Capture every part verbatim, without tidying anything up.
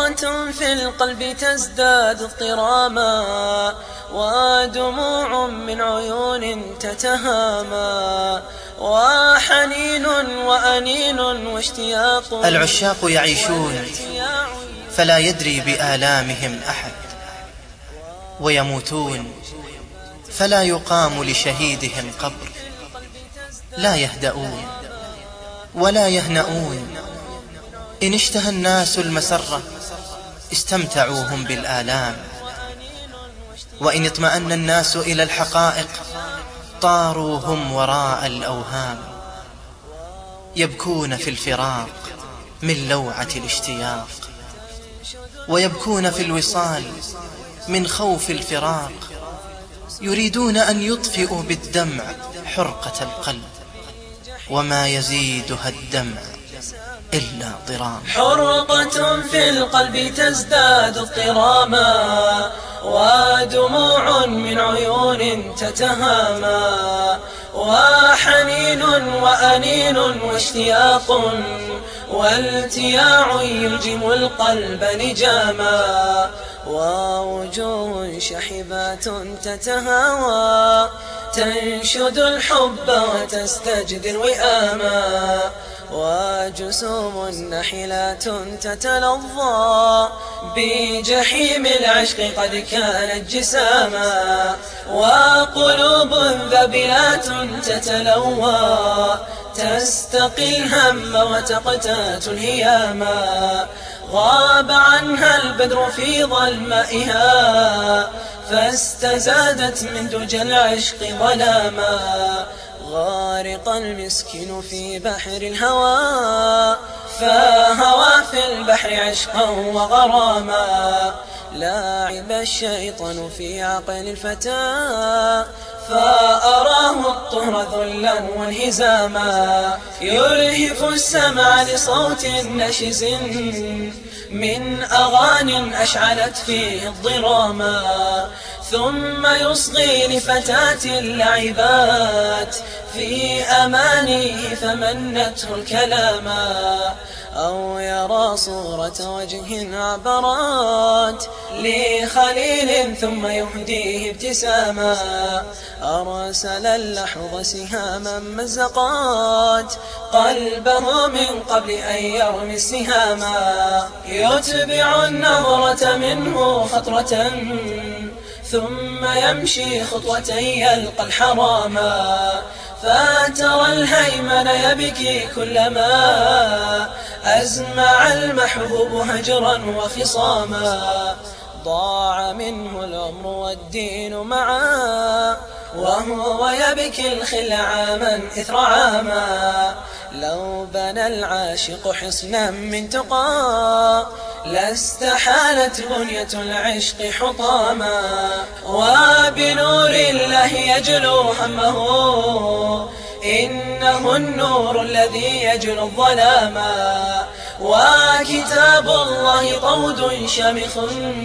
حرقة في القلب تزداد اضطراما، ودموع من عيون تتهامى، وحنين وأنين واشتياق. العشاق يعيشون فلا يدري بآلامهم أحد، ويموتون فلا يقام لشهيدهم قبر. لا يهدؤون ولا يهنؤون، إن اشتهى الناس المسرة استمتعوا هم بالآلام، وإن اطمأن الناس إلى الحقائق طاروا هم وراء الأوهام. يبكون في الفراق من لوعة الاشتياق، ويبكون في الوصال من خوف الفراق. يريدون أن يطفئوا بالدمع حرقة القلب، وما يزيدها الدمع إلا ضرام. حرقة في القلب تزداد اضطراما، ودموع من عيون تتهامى، وحنين وأنين واشتياق، والتياع يلجم القلب لجاما، ووجوه شحبات تتهاوى تنشد الحب وتستجدي الوئاما، وجسوم نحلات تتلظى بجحيم العشق قد كانت جساما، وقلوب ذبلات تتلوى تستقي الهم وتقتات الهياما. غاب عنها البدر في ظلمائها، فاستزادت من دجى العشق ظلاما. غارق المسكين في بحر الهوى، فهوى في البحر عشقا وغراما. لاعب الشيطان في عقل الفتى، فأراه الطهر ذلا وانهزاما. يلهف السمع لصوت نشز من أغان أشعلت فيه الضراما، ثم يصغي لفتاة اللعبات في أمانيه فمنته الكلاما. أو يرى صورة وجه عبرات لخليل ثم يهديه ابتساما. أرسل اللحظ سهاما مزقات قلبه من قبل أن يرمي السهاما. يتبع النظرة منه خطرة ثم يمشي خطوة يلقى الحراما. فترى الهيمن يبكي كلما أزمع المحبوب هجرا وخصاما. ضاع منه العمر والدين معا، وهو يبكي الخل عاما إثر عاما. لو بنى العاشق حصنا من تقى لاستحالت بنية العشق حطاما. وبنور الله يجلو همه، إنه النور الذي يجلو الظلاما. وكتاب الله طود شامخ،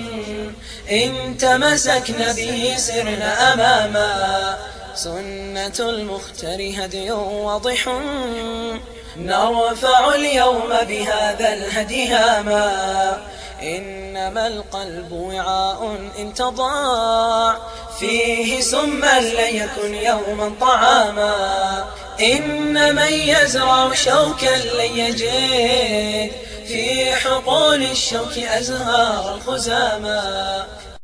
إن تمسكن به سرنا أماما. سنة المختار هدي واضح، نرفع اليوم بهذا الهدي هاما. إنما القلب وعاء إن تضاع فيه سما لن يكن يوما طعاما. إن من يزرع شوكا لن يجد في حقول الشوك أزهار الخزاما.